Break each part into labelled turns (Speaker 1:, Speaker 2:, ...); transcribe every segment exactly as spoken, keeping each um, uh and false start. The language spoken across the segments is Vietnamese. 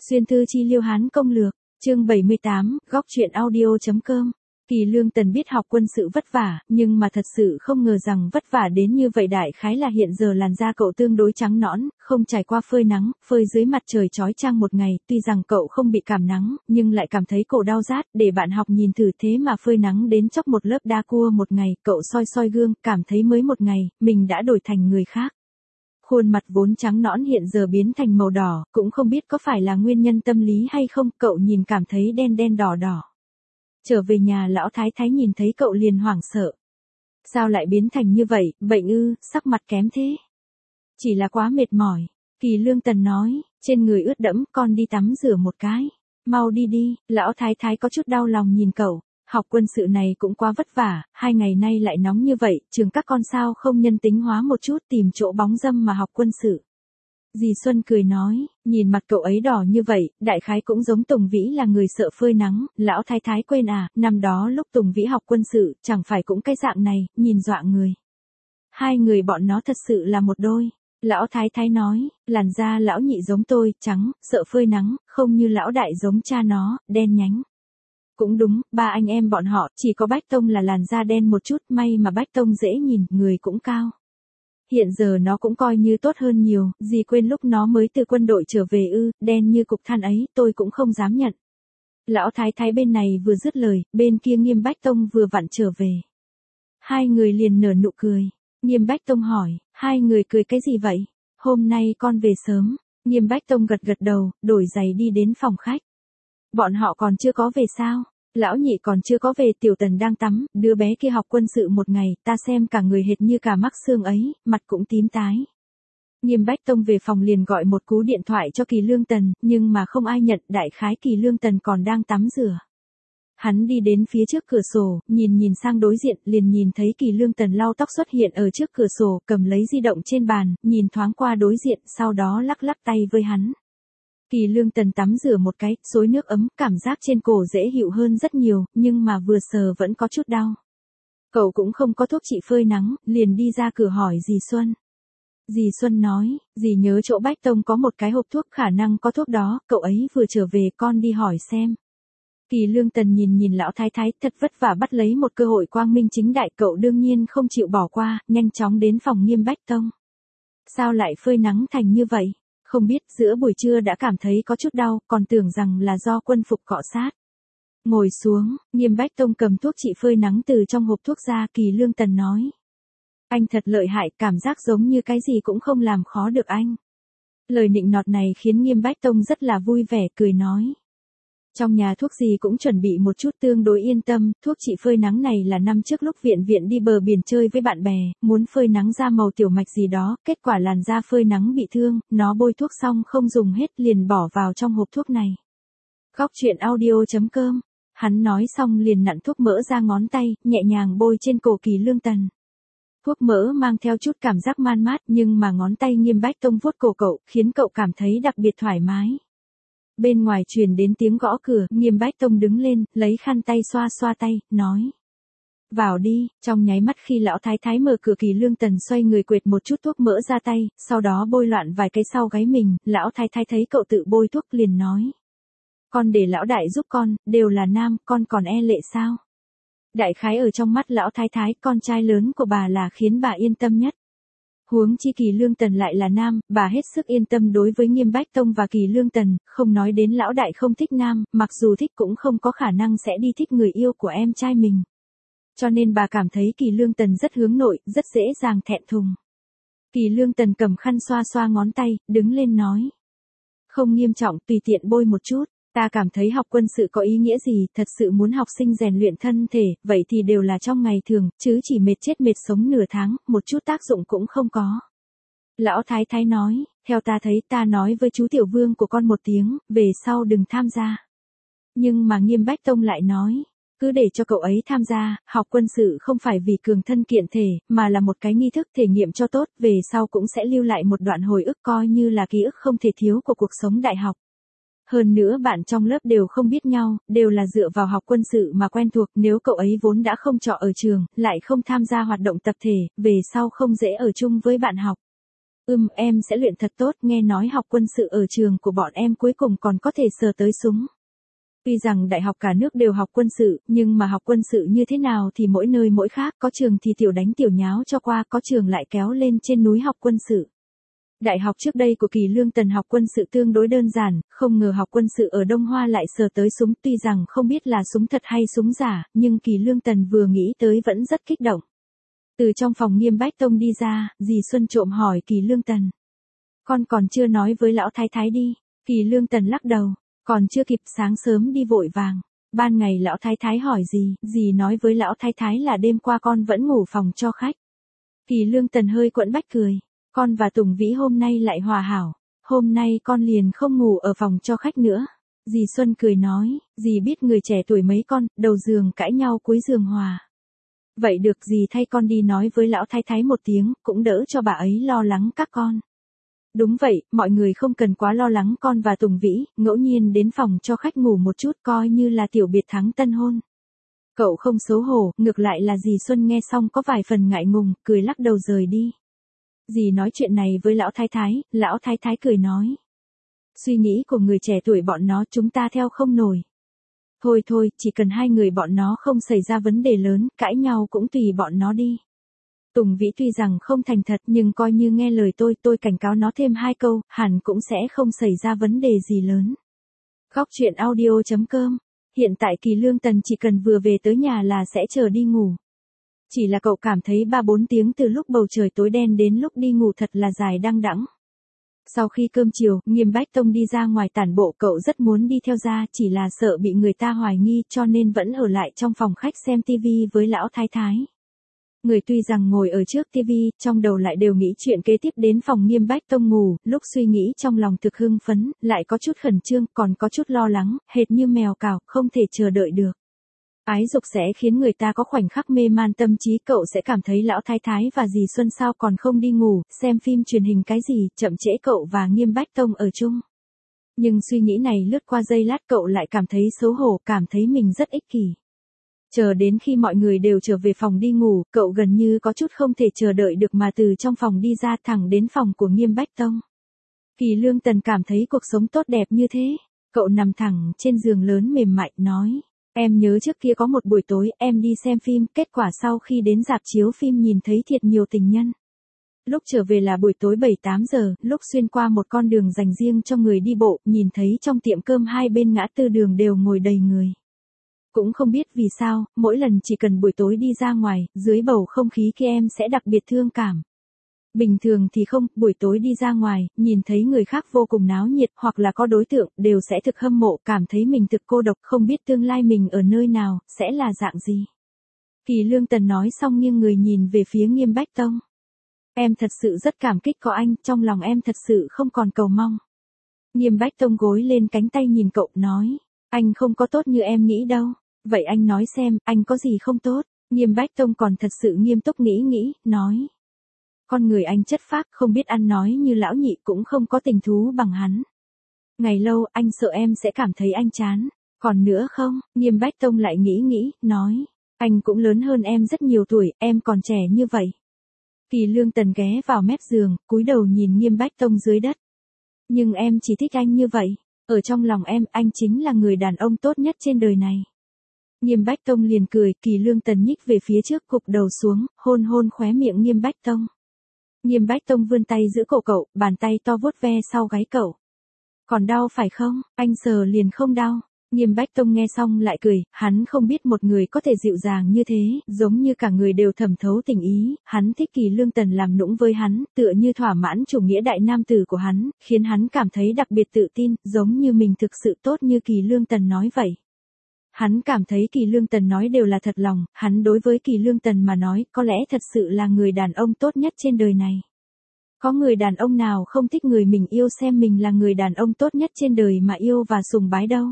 Speaker 1: Xuyên thư chi liêu Hán công lược, chương bảy mươi tám, góc truyện audio.com. Kỳ Lương Tần biết học quân sự vất vả, nhưng mà thật sự không ngờ rằng vất vả đến như vậy. Đại khái là hiện giờ làn da cậu tương đối trắng nõn, không trải qua phơi nắng, phơi dưới mặt trời chói chang một ngày, tuy rằng cậu không bị cảm nắng, nhưng lại cảm thấy cổ đau rát. Để bạn học nhìn thử, thế mà phơi nắng đến chóc một lớp đa cua một ngày, cậu soi soi gương, cảm thấy mới một ngày, mình đã đổi thành người khác. Khuôn mặt vốn trắng nõn hiện giờ biến thành màu đỏ, cũng không biết có phải là nguyên nhân tâm lý hay không, cậu nhìn cảm thấy đen đen đỏ đỏ. Trở về nhà, lão thái thái nhìn thấy cậu liền hoảng sợ. Sao lại biến thành như vậy, bệnh ư, sắc mặt kém thế? Chỉ là quá mệt mỏi. Kỳ Lương Tần nói, trên người ướt đẫm, con đi tắm rửa một cái. Mau đi đi, lão thái thái có chút đau lòng nhìn cậu. Học quân sự này cũng quá vất vả, hai ngày nay lại nóng như vậy, trường các con sao không nhân tính hóa một chút, tìm chỗ bóng râm mà học quân sự. Dì Xuân cười nói, nhìn mặt cậu ấy đỏ như vậy, đại khái cũng giống Tùng Vĩ là người sợ phơi nắng. Lão thái thái quên à, năm đó lúc Tùng Vĩ học quân sự, chẳng phải cũng cái dạng này, nhìn dọa người. Hai người bọn nó thật sự là một đôi. Lão thái thái nói, làn da lão nhị giống tôi, trắng, sợ phơi nắng, không như lão đại giống cha nó, đen nhánh. Cũng đúng, ba anh em bọn họ, chỉ có Bách Tông là làn da đen một chút, may mà Bách Tông dễ nhìn, người cũng cao. Hiện giờ nó cũng coi như tốt hơn nhiều, dì quên lúc nó mới từ quân đội trở về ư, đen như cục than ấy, tôi cũng không dám nhận. Lão thái thái bên này vừa dứt lời, bên kia Nghiêm Bách Tông vừa vặn trở về. Hai người liền nở nụ cười. Nghiêm Bách Tông hỏi, hai người cười cái gì vậy? Hôm nay con về sớm. Nghiêm Bách Tông gật gật đầu, đổi giày đi đến phòng khách. Bọn họ còn chưa có về sao? Lão nhị còn chưa có về, Tiểu Tần đang tắm, đứa bé kia học quân sự một ngày, ta xem cả người hệt như cả mắc xương ấy, mặt cũng tím tái. Nghiêm Bách Tông về phòng liền gọi một cú điện thoại cho Kỳ Lương Tần, nhưng mà không ai nhận, đại khái Kỳ Lương Tần còn đang tắm rửa. Hắn đi đến phía trước cửa sổ, nhìn nhìn sang đối diện, liền nhìn thấy Kỳ Lương Tần lau tóc xuất hiện ở trước cửa sổ, cầm lấy di động trên bàn, nhìn thoáng qua đối diện, sau đó lắc lắc tay với hắn. Kỳ Lương Tần tắm rửa một cái, xối nước ấm, cảm giác trên cổ dễ chịu hơn rất nhiều, nhưng mà vừa sờ vẫn có chút đau. Cậu cũng không có thuốc trị phơi nắng, liền đi ra cửa hỏi dì Xuân. Dì Xuân nói, dì nhớ chỗ Bách Tông có một cái hộp thuốc, khả năng có thuốc đó, cậu ấy vừa trở về, con đi hỏi xem. Kỳ Lương Tần nhìn nhìn lão thái thái, thật vất vả bắt lấy một cơ hội quang minh chính đại, cậu đương nhiên không chịu bỏ qua, nhanh chóng đến phòng Nghiêm Bách Tông. Sao lại phơi nắng thành như vậy? Không biết, giữa buổi trưa đã cảm thấy có chút đau, còn tưởng rằng là do quân phục cọ sát. Ngồi xuống, Nghiêm Bách Tông cầm thuốc trị phơi nắng từ trong hộp thuốc ra, Kỳ Lương Tần nói. Anh thật lợi hại, cảm giác giống như cái gì cũng không làm khó được anh. Lời nịnh nọt này khiến Nghiêm Bách Tông rất là vui vẻ, cười nói. Trong nhà thuốc gì cũng chuẩn bị một chút tương đối yên tâm, thuốc trị phơi nắng này là năm trước lúc viện viện đi bờ biển chơi với bạn bè, muốn phơi nắng da màu tiểu mạch gì đó, kết quả làn da phơi nắng bị thương, nó bôi thuốc xong không dùng hết liền bỏ vào trong hộp thuốc này. Góc truyện audio.com. Hắn nói xong liền nặn thuốc mỡ ra ngón tay, nhẹ nhàng bôi trên cổ Kỳ Lương Tần. Thuốc mỡ mang theo chút cảm giác man mát, nhưng mà ngón tay Nghiêm Bách Tông vuốt cổ cậu, khiến cậu cảm thấy đặc biệt thoải mái. Bên ngoài truyền đến tiếng gõ cửa, Nghiêm Bách Tông đứng lên, lấy khăn tay xoa xoa tay, nói. Vào đi, trong nháy mắt khi lão thái thái mở cửa, Kỳ Lương Tần xoay người quệt một chút thuốc mỡ ra tay, sau đó bôi loạn vài cái sau gáy mình, lão thái thái thấy cậu tự bôi thuốc liền nói. Con để lão đại giúp con, đều là nam, con còn e lệ sao? Đại khái ở trong mắt lão thái thái, con trai lớn của bà là khiến bà yên tâm nhất. Huống chi Kỳ Lương Tần lại là nam, bà hết sức yên tâm đối với Nghiêm Bách Tông và Kỳ Lương Tần, không nói đến lão đại không thích nam, mặc dù thích cũng không có khả năng sẽ đi thích người yêu của em trai mình. Cho nên bà cảm thấy Kỳ Lương Tần rất hướng nội, rất dễ dàng thẹn thùng. Kỳ Lương Tần cầm khăn xoa xoa ngón tay, đứng lên nói. Không nghiêm trọng, tùy tiện bôi một chút. Ta cảm thấy học quân sự có ý nghĩa gì, thật sự muốn học sinh rèn luyện thân thể, vậy thì đều là trong ngày thường, chứ chỉ mệt chết mệt sống nửa tháng, một chút tác dụng cũng không có. Lão thái thái nói, theo ta thấy ta nói với chú tiểu vương của con một tiếng, về sau đừng tham gia. Nhưng mà Nghiêm Bách Tông lại nói, cứ để cho cậu ấy tham gia, học quân sự không phải vì cường thân kiện thể, mà là một cái nghi thức thể nghiệm cho tốt, về sau cũng sẽ lưu lại một đoạn hồi ức coi như là ký ức không thể thiếu của cuộc sống đại học. Hơn nữa bạn trong lớp đều không biết nhau, đều là dựa vào học quân sự mà quen thuộc, nếu cậu ấy vốn đã không trọ ở trường, lại không tham gia hoạt động tập thể, về sau không dễ ở chung với bạn học. Ừm, em sẽ luyện thật tốt, nghe nói học quân sự ở trường của bọn em cuối cùng còn có thể sờ tới súng. Tuy rằng đại học cả nước đều học quân sự, nhưng mà học quân sự như thế nào thì mỗi nơi mỗi khác, có trường thì tiểu đánh tiểu nháo cho qua, có trường lại kéo lên trên núi học quân sự. Đại học trước đây của Kỳ Lương Tần học quân sự tương đối đơn giản, không ngờ học quân sự ở Đông Hoa lại sờ tới súng, tuy rằng không biết là súng thật hay súng giả, nhưng Kỳ Lương Tần vừa nghĩ tới vẫn rất kích động. Từ trong phòng Nghiêm Bách Tông đi ra, dì Xuân trộm hỏi Kỳ Lương Tần. Con còn chưa nói với lão thái thái đi. Kỳ Lương Tần lắc đầu, còn chưa kịp, sáng sớm đi vội vàng. Ban ngày lão thái thái hỏi gì, dì nói với lão thái thái là đêm qua con vẫn ngủ phòng cho khách. Kỳ Lương Tần hơi quẫn bách cười, con và Tùng Vĩ hôm nay lại hòa hảo, hôm nay con liền không ngủ ở phòng cho khách nữa. Dì Xuân cười nói, dì biết người trẻ tuổi mấy con, đầu giường cãi nhau cuối giường hòa. Vậy được, dì thay con đi nói với lão thái thái một tiếng, cũng đỡ cho bà ấy lo lắng các con. Đúng vậy, mọi người không cần quá lo lắng con và Tùng Vĩ, ngẫu nhiên đến phòng cho khách ngủ một chút coi như là tiểu biệt thắng tân hôn. Cậu không xấu hổ, ngược lại là dì Xuân nghe xong có vài phần ngại ngùng, cười lắc đầu rời đi. Dì nói chuyện này với lão thái thái, lão thái thái cười nói. Suy nghĩ của người trẻ tuổi bọn nó chúng ta theo không nổi. Thôi thôi, chỉ cần hai người bọn nó không xảy ra vấn đề lớn, cãi nhau cũng tùy bọn nó đi. Tùng Vĩ tuy rằng không thành thật nhưng coi như nghe lời tôi, tôi cảnh cáo nó thêm hai câu, hẳn cũng sẽ không xảy ra vấn đề gì lớn. Góc truyện audio chấm com. Hiện tại Kỳ Lương Tần chỉ cần vừa về tới nhà là sẽ chờ đi ngủ. Chỉ là cậu cảm thấy ba bốn tiếng từ lúc bầu trời tối đen đến lúc đi ngủ thật là dài đăng đẵng. Sau khi cơm chiều, Nghiêm Bách Tông đi ra ngoài tản bộ, cậu rất muốn đi theo ra, chỉ là sợ bị người ta hoài nghi cho nên vẫn ở lại trong phòng khách xem tivi với lão thái thái. Người tuy rằng ngồi ở trước tivi, trong đầu lại đều nghĩ chuyện kế tiếp đến phòng Nghiêm Bách Tông ngủ, lúc suy nghĩ trong lòng thực hưng phấn, lại có chút khẩn trương, còn có chút lo lắng, hệt như mèo cào, không thể chờ đợi được. Ái dục sẽ khiến người ta có khoảnh khắc mê man tâm trí, cậu sẽ cảm thấy lão thái thái và dì Xuân sao còn không đi ngủ, xem phim truyền hình cái gì, chậm trễ cậu và Nghiêm Bách Tông ở chung. Nhưng suy nghĩ này lướt qua giây lát cậu lại cảm thấy xấu hổ, cảm thấy mình rất ích kỷ. Chờ đến khi mọi người đều trở về phòng đi ngủ, cậu gần như có chút không thể chờ đợi được mà từ trong phòng đi ra thẳng đến phòng của Nghiêm Bách Tông. Kỳ Lương Tần cảm thấy cuộc sống tốt đẹp như thế. Cậu nằm thẳng trên giường lớn mềm mại, nói. Em nhớ trước kia có một buổi tối em đi xem phim, kết quả sau khi đến rạp chiếu phim nhìn thấy thiệt nhiều tình nhân. Lúc trở về là buổi tối bảy tám giờ, lúc xuyên qua một con đường dành riêng cho người đi bộ, nhìn thấy trong tiệm cơm hai bên ngã tư đường đều ngồi đầy người. Cũng không biết vì sao, mỗi lần chỉ cần buổi tối đi ra ngoài, dưới bầu không khí kia em sẽ đặc biệt thương cảm. Bình thường thì không, buổi tối đi ra ngoài, nhìn thấy người khác vô cùng náo nhiệt hoặc là có đối tượng, đều sẽ thực hâm mộ, cảm thấy mình thực cô độc, không biết tương lai mình ở nơi nào, sẽ là dạng gì. Kỳ Lương Tần nói xong nghiêng người nhìn về phía Nghiêm Bách Tông. Em thật sự rất cảm kích có anh, trong lòng em thật sự không còn cầu mong. Nghiêm Bách Tông gối lên cánh tay nhìn cậu, nói. Anh không có tốt như em nghĩ đâu. Vậy anh nói xem, anh có gì không tốt? Nghiêm Bách Tông còn thật sự nghiêm túc nghĩ nghĩ, nói. Con người anh chất phác, không biết ăn nói như lão nhị, cũng không có tình thú bằng hắn. Ngày lâu, anh sợ em sẽ cảm thấy anh chán. Còn nữa không? Nghiêm Bách Tông lại nghĩ nghĩ, nói. Anh cũng lớn hơn em rất nhiều tuổi, em còn trẻ như vậy. Kỳ Lương Tần ghé vào mép giường, cúi đầu nhìn Nghiêm Bách Tông dưới đất. Nhưng em chỉ thích anh như vậy. Ở trong lòng em, anh chính là người đàn ông tốt nhất trên đời này. Nghiêm Bách Tông liền cười, Kỳ Lương Tần nhích về phía trước, cụp đầu xuống, hôn hôn khóe miệng Nghiêm Bách Tông. Nghiêm Bách Tông vươn tay giữ cổ cậu, bàn tay to vuốt ve sau gáy cậu. Còn đau phải không? Anh sờ liền không đau. Nghiêm Bách Tông nghe xong lại cười, hắn không biết một người có thể dịu dàng như thế, giống như cả người đều thẩm thấu tình ý, hắn thích Kỳ Lương Tần làm nũng với hắn, tựa như thỏa mãn chủ nghĩa đại nam tử của hắn, khiến hắn cảm thấy đặc biệt tự tin, giống như mình thực sự tốt như Kỳ Lương Tần nói vậy. Hắn cảm thấy Kỳ Lương Tần nói đều là thật lòng, hắn đối với Kỳ Lương Tần mà nói, có lẽ thật sự là người đàn ông tốt nhất trên đời này. Có người đàn ông nào không thích người mình yêu xem mình là người đàn ông tốt nhất trên đời mà yêu và sùng bái đâu.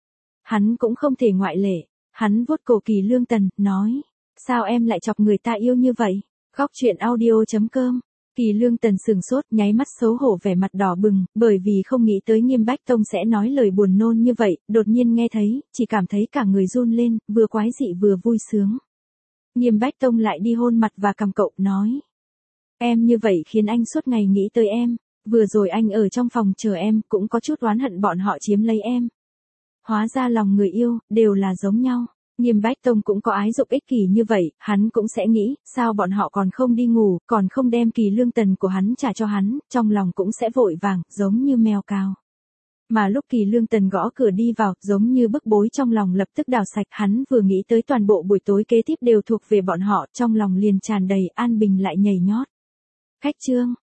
Speaker 1: Hắn cũng không thể ngoại lệ. Hắn vuốt cổ Kỳ Lương Tần, nói. Sao em lại chọc người ta yêu như vậy? Góc truyện audio chấm com. Kỳ Lương Tần sừng sốt, nháy mắt xấu hổ vẻ mặt đỏ bừng, bởi vì không nghĩ tới Nghiêm Bách Tông sẽ nói lời buồn nôn như vậy, đột nhiên nghe thấy, chỉ cảm thấy cả người run lên, vừa quái dị vừa vui sướng. Nghiêm Bách Tông lại đi hôn mặt và cằm cậu, nói. Em như vậy khiến anh suốt ngày nghĩ tới em. Vừa rồi anh ở trong phòng chờ em, cũng có chút oán hận bọn họ chiếm lấy em. Hóa ra lòng người yêu, đều là giống nhau. Nghiêm Bách Tông cũng có ái dục ích kỷ như vậy, hắn cũng sẽ nghĩ, sao bọn họ còn không đi ngủ, còn không đem Kỳ Lương Tần của hắn trả cho hắn, trong lòng cũng sẽ vội vàng, giống như mèo cào. Mà lúc Kỳ Lương Tần gõ cửa đi vào, giống như bức bối trong lòng lập tức đào sạch, hắn vừa nghĩ tới toàn bộ buổi tối kế tiếp đều thuộc về bọn họ, trong lòng liền tràn đầy an bình lại nhảy nhót. Khách trương,